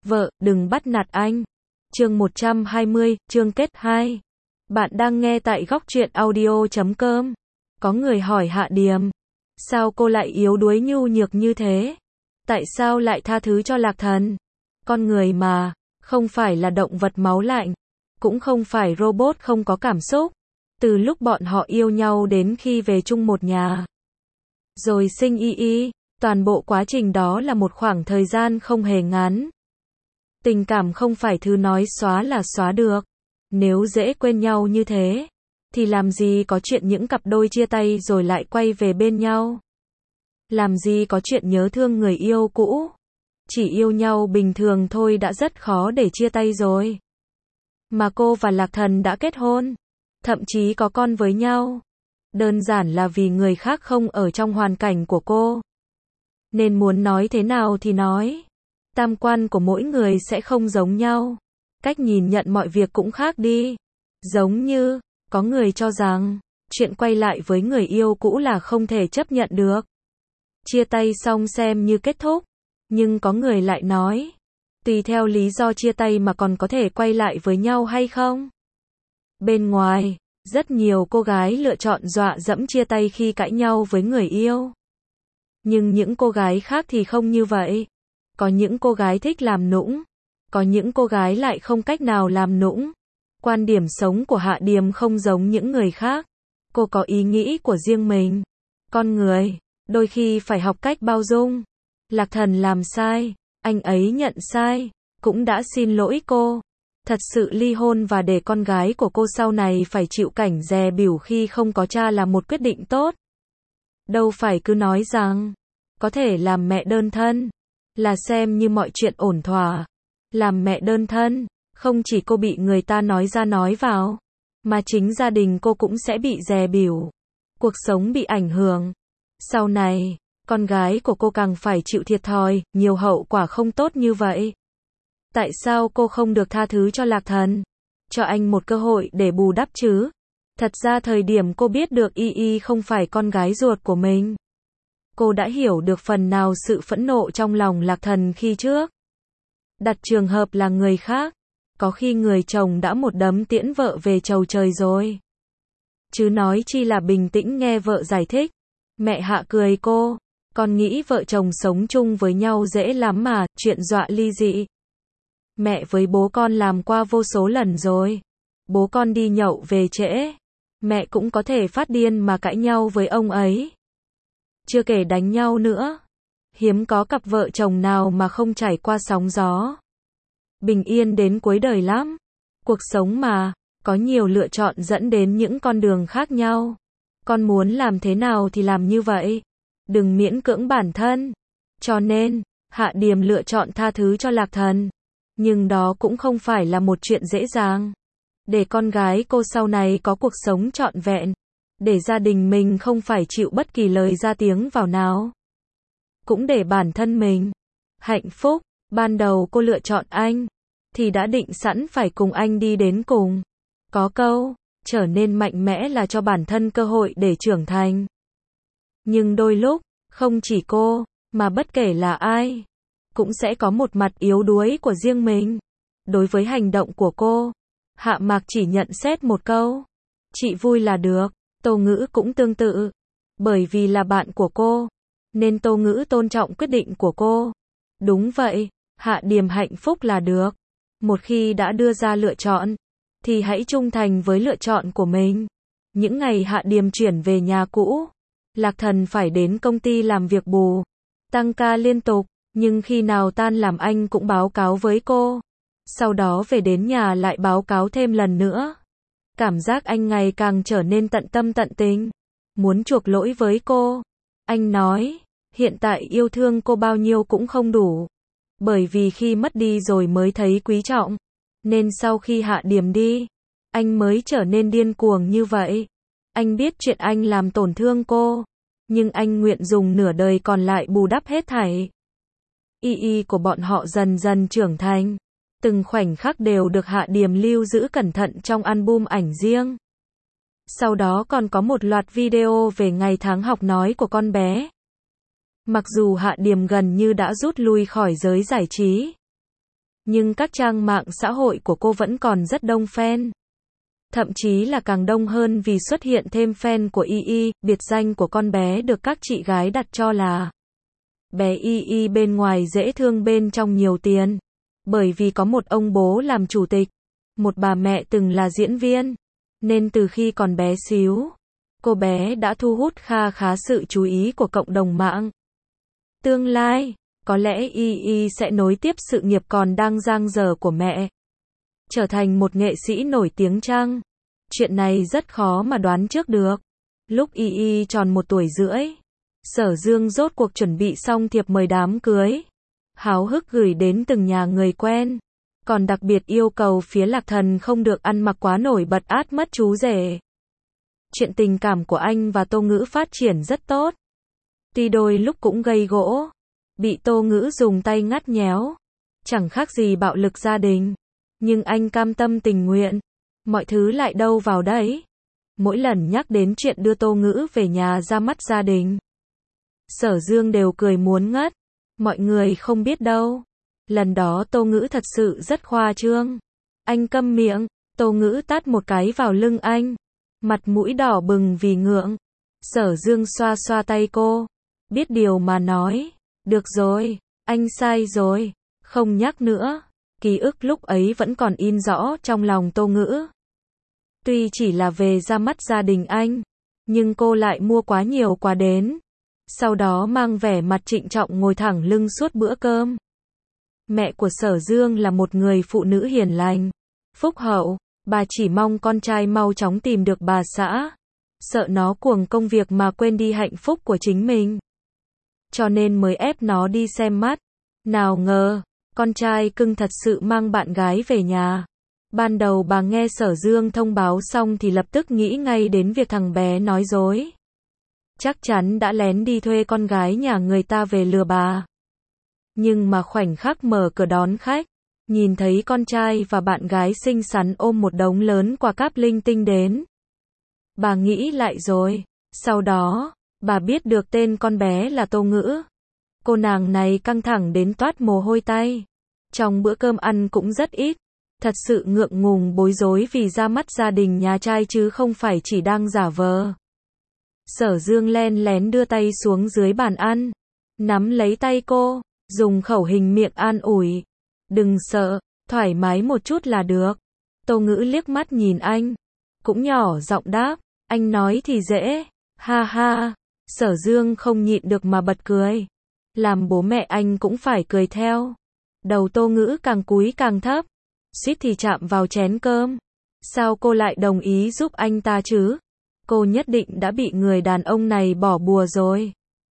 Vợ, đừng bắt nạt anh. Chương 120, chương kết 2. Bạn đang nghe tại góc truyện audio.com. Có người hỏi Hạ Điềm, sao cô lại yếu đuối nhu nhược như thế? Tại sao lại tha thứ cho Lạc Thần? Con người mà, không phải là động vật máu lạnh, cũng không phải robot không có cảm xúc. Từ lúc bọn họ yêu nhau đến khi về chung một nhà, rồi sinh Y, toàn bộ quá trình đó là một khoảng thời gian không hề ngắn. Tình cảm không phải thứ nói xóa là xóa được. Nếu dễ quên nhau như thế, thì làm gì có chuyện những cặp đôi chia tay rồi lại quay về bên nhau. Làm gì có chuyện nhớ thương người yêu cũ. Chỉ yêu nhau bình thường thôi đã rất khó để chia tay rồi. Mà cô và Lạc Thần đã kết hôn, thậm chí có con với nhau. Đơn giản là vì người khác không ở trong hoàn cảnh của cô. Nên muốn nói thế nào thì nói. Tam quan của mỗi người sẽ không giống nhau. Cách nhìn nhận mọi việc cũng khác đi. Giống như, có người cho rằng, chuyện quay lại với người yêu cũ là không thể chấp nhận được. Chia tay xong xem như kết thúc. Nhưng có người lại nói, tùy theo lý do chia tay mà còn có thể quay lại với nhau hay không. Bên ngoài, rất nhiều cô gái lựa chọn dọa dẫm chia tay khi cãi nhau với người yêu. Nhưng những cô gái khác thì không như vậy. Có những cô gái thích làm nũng, có những cô gái lại không cách nào làm nũng. Quan điểm sống của Hạ Điềm không giống những người khác. Cô có ý nghĩ của riêng mình. Con người, đôi khi phải học cách bao dung. Lạc Thần làm sai, anh ấy nhận sai, cũng đã xin lỗi cô. Thật sự ly hôn và để con gái của cô sau này phải chịu cảnh dè bỉu khi không có cha là một quyết định tốt. Đâu phải cứ nói rằng, có thể làm mẹ đơn thân, là xem như mọi chuyện ổn thỏa. Làm mẹ đơn thân, không chỉ cô bị người ta nói ra nói vào, mà chính gia đình cô cũng sẽ bị dè bỉu. Cuộc sống bị ảnh hưởng. Sau này, con gái của cô càng phải chịu thiệt thòi, nhiều hậu quả không tốt như vậy. Tại sao cô không được tha thứ cho Lạc Thần? Cho anh một cơ hội để bù đắp chứ? Thật ra thời điểm cô biết được Y không phải con gái ruột của mình, cô đã hiểu được phần nào sự phẫn nộ trong lòng Lạc Thần khi trước. Đặt trường hợp là người khác, có khi người chồng đã một đấm tiễn vợ về chầu trời rồi. Chứ nói chi là bình tĩnh nghe vợ giải thích. Mẹ Hạ cười cô, con nghĩ vợ chồng sống chung với nhau dễ lắm mà, chuyện dọa ly dị. Mẹ với bố con làm qua vô số lần rồi. Bố con đi nhậu về trễ, mẹ cũng có thể phát điên mà cãi nhau với ông ấy. Chưa kể đánh nhau nữa. Hiếm có cặp vợ chồng nào mà không trải qua sóng gió. Bình yên đến cuối đời lắm. Cuộc sống mà, có nhiều lựa chọn dẫn đến những con đường khác nhau. Con muốn làm thế nào thì làm như vậy. Đừng miễn cưỡng bản thân. Cho nên, Hạ Điềm lựa chọn tha thứ cho Lạc Thần. Nhưng đó cũng không phải là một chuyện dễ dàng. Để con gái cô sau này có cuộc sống trọn vẹn. Để gia đình mình không phải chịu bất kỳ lời ra tiếng vào nào. Cũng để bản thân mình hạnh phúc. Ban đầu cô lựa chọn anh, thì đã định sẵn phải cùng anh đi đến cùng. Có câu, trở nên mạnh mẽ là cho bản thân cơ hội để trưởng thành. Nhưng đôi lúc, không chỉ cô, mà bất kể là ai, cũng sẽ có một mặt yếu đuối của riêng mình. Đối với hành động của cô, Hạ Mạc chỉ nhận xét một câu, chị vui là được. Tô Ngữ cũng tương tự. Bởi vì là bạn của cô, nên Tô Ngữ tôn trọng quyết định của cô. Đúng vậy, Hạ Điềm hạnh phúc là được. Một khi đã đưa ra lựa chọn, thì hãy trung thành với lựa chọn của mình. Những ngày Hạ Điềm chuyển về nhà cũ, Lạc Thần phải đến công ty làm việc bù, tăng ca liên tục, nhưng khi nào tan làm anh cũng báo cáo với cô. Sau đó về đến nhà lại báo cáo thêm lần nữa. Cảm giác anh ngày càng trở nên tận tâm tận tình, muốn chuộc lỗi với cô. Anh nói, hiện tại yêu thương cô bao nhiêu cũng không đủ. Bởi vì khi mất đi rồi mới thấy quý trọng. Nên sau khi Hạ Điềm đi, anh mới trở nên điên cuồng như vậy. Anh biết chuyện anh làm tổn thương cô, nhưng anh nguyện dùng nửa đời còn lại bù đắp hết thảy. Y của bọn họ dần dần trưởng thành. Từng khoảnh khắc đều được Hạ Điềm lưu giữ cẩn thận trong album ảnh riêng. Sau đó còn có một loạt video về ngày tháng học nói của con bé. Mặc dù Hạ Điềm gần như đã rút lui khỏi giới giải trí, Nhưng các trang mạng xã hội của cô vẫn còn rất đông fan. Thậm chí là càng đông hơn vì xuất hiện thêm fan của Y, biệt danh của con bé được các chị gái đặt cho là bé Y bên ngoài dễ thương bên trong nhiều tiền. Bởi vì có một ông bố làm chủ tịch, một bà mẹ từng là diễn viên, nên từ khi còn bé xíu, cô bé đã thu hút kha khá sự chú ý của cộng đồng mạng. Tương lai, có lẽ Y sẽ nối tiếp sự nghiệp còn đang dang dở của mẹ, trở thành một nghệ sĩ nổi tiếng chăng? Chuyện này rất khó mà đoán trước được. Lúc Y tròn 1 tuổi rưỡi, Sở Dương rốt cuộc chuẩn bị xong thiệp mời đám cưới, háo hức gửi đến từng nhà người quen, còn đặc biệt yêu cầu phía Lạc Thần không được ăn mặc quá nổi bật át mất chú rể. Chuyện tình cảm của anh và Tô Ngữ phát triển rất tốt. Tuy đôi lúc cũng gây gỗ, bị Tô Ngữ dùng tay ngắt nhéo, chẳng khác gì bạo lực gia đình, nhưng anh cam tâm tình nguyện, mọi thứ lại đâu vào đấy. Mỗi lần nhắc đến chuyện đưa Tô Ngữ về nhà ra mắt gia đình, Sở Dương đều cười muốn ngất. Mọi người không biết đâu, lần đó Tô Ngữ thật sự rất khoa trương. Anh câm miệng, Tô Ngữ tát một cái vào lưng anh, mặt mũi đỏ bừng vì ngượng. Sở Dương xoa xoa tay cô, biết điều mà nói, được rồi, anh sai rồi, không nhắc nữa. Ký ức lúc ấy vẫn còn in rõ trong lòng Tô Ngữ. Tuy chỉ là về ra mắt gia đình anh, nhưng cô lại mua quá nhiều quà đến. Sau đó mang vẻ mặt trịnh trọng ngồi thẳng lưng suốt bữa cơm. Mẹ của Sở Dương là một người phụ nữ hiền lành, phúc hậu, bà chỉ mong con trai mau chóng tìm được bà xã, sợ nó cuồng công việc mà quên đi hạnh phúc của chính mình. Cho nên mới ép nó đi xem mắt. Nào ngờ, con trai cưng thật sự mang bạn gái về nhà. Ban đầu bà nghe Sở Dương thông báo xong thì lập tức nghĩ ngay đến việc thằng bé nói dối. Chắc chắn đã lén đi thuê con gái nhà người ta về lừa bà. Nhưng mà khoảnh khắc mở cửa đón khách, nhìn thấy con trai và bạn gái xinh xắn ôm một đống lớn quà cáp linh tinh đến. Bà nghĩ lại rồi. Sau đó, bà biết được tên con bé là Tô Ngữ. Cô nàng này căng thẳng đến toát mồ hôi tay. Trong bữa cơm ăn cũng rất ít. Thật sự ngượng ngùng bối rối vì ra mắt gia đình nhà trai chứ không phải chỉ đang giả vờ. Sở Dương len lén đưa tay xuống dưới bàn ăn, nắm lấy tay cô, dùng khẩu hình miệng an ủi. Đừng sợ, thoải mái một chút là được. Tô Ngữ liếc mắt nhìn anh, cũng nhỏ giọng đáp, anh nói thì dễ, ha ha. Sở Dương không nhịn được mà bật cười. Làm bố mẹ anh cũng phải cười theo. Đầu Tô Ngữ càng cúi càng thấp, suýt thì chạm vào chén cơm. Sao cô lại đồng ý giúp anh ta chứ? Cô nhất định đã bị người đàn ông này bỏ bùa rồi.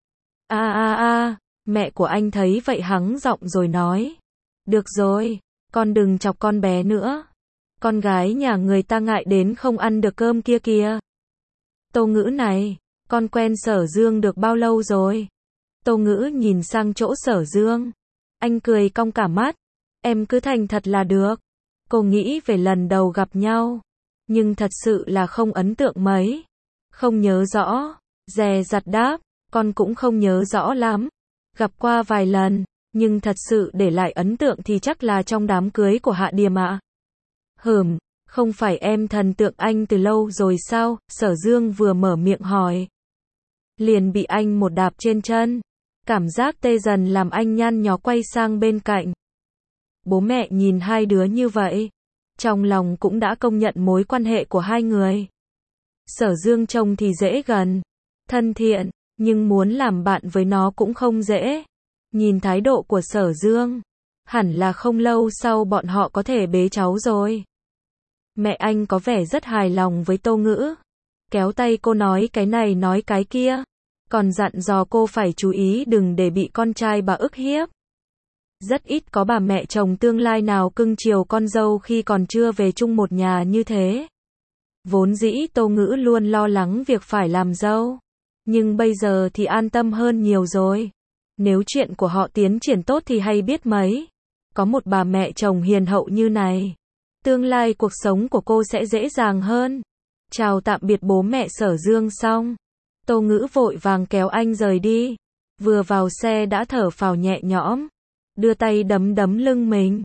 Mẹ của anh thấy vậy hắng giọng rồi nói. Được rồi, con đừng chọc con bé nữa. Con gái nhà người ta ngại đến không ăn được cơm kia kìa. Tô Ngữ này, con quen Sở Dương được bao lâu rồi? Tô Ngữ nhìn sang chỗ Sở Dương. Anh cười cong cả mắt. Em cứ thành thật là được. Cô nghĩ về lần đầu gặp nhau, nhưng thật sự là không ấn tượng mấy. Không nhớ rõ. Dè dặt đáp, con cũng không nhớ rõ lắm. Gặp qua vài lần, nhưng thật sự để lại ấn tượng thì chắc là trong đám cưới của Hạ Điềm ạ. Không phải em thần tượng anh từ lâu rồi sao? Sở Dương vừa mở miệng hỏi, liền bị anh một đạp trên chân. Cảm giác tê dần làm anh nhăn nhó quay sang bên cạnh. Bố mẹ nhìn hai đứa như vậy, trong lòng cũng đã công nhận mối quan hệ của hai người. Sở Dương trông thì dễ gần, thân thiện, nhưng muốn làm bạn với nó cũng không dễ. Nhìn thái độ của Sở Dương, hẳn là không lâu sau bọn họ có thể bế cháu rồi. Mẹ anh có vẻ rất hài lòng với Tô Ngữ, kéo tay cô nói cái này nói cái kia, còn dặn dò cô phải chú ý đừng để bị con trai bà ức hiếp. Rất ít có bà mẹ chồng tương lai nào cưng chiều con dâu khi còn chưa về chung một nhà như thế. Vốn dĩ Tô Ngữ luôn lo lắng việc phải làm dâu, nhưng bây giờ thì an tâm hơn nhiều rồi. Nếu chuyện của họ tiến triển tốt thì hay biết mấy. Có một bà mẹ chồng hiền hậu như này, tương lai cuộc sống của cô sẽ dễ dàng hơn. Chào tạm biệt bố mẹ Sở Dương xong, Tô Ngữ vội vàng kéo anh rời đi. Vừa vào xe đã thở phào nhẹ nhõm, đưa tay đấm đấm lưng mình.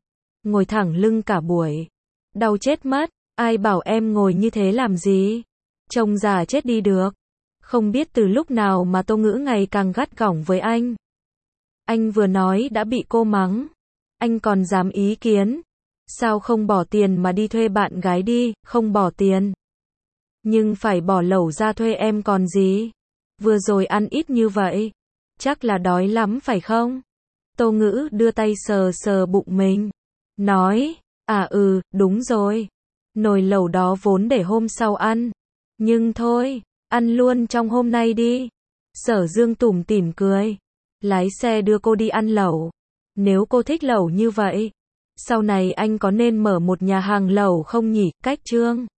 ngồi thẳng lưng cả buổi. Đau chết mất, ai bảo em ngồi như thế làm gì? Trông già chết đi được. Không biết từ lúc nào mà Tô Ngữ ngày càng gắt gỏng với anh. Anh vừa nói đã bị cô mắng. Anh còn dám ý kiến. Sao không bỏ tiền mà đi thuê bạn gái đi, không bỏ tiền. Nhưng phải bỏ lẩu ra thuê em còn gì. Vừa rồi ăn ít như vậy. Chắc là đói lắm phải không? Tô Ngữ đưa tay sờ sờ bụng mình. Nói, đúng rồi. Nồi lẩu đó vốn để hôm sau ăn. Nhưng thôi, ăn luôn trong hôm nay đi. Sở Dương tủm tỉm cười. Lái xe đưa cô đi ăn lẩu. Nếu cô thích lẩu như vậy, sau này anh có nên mở một nhà hàng lẩu không nhỉ? Cách Trương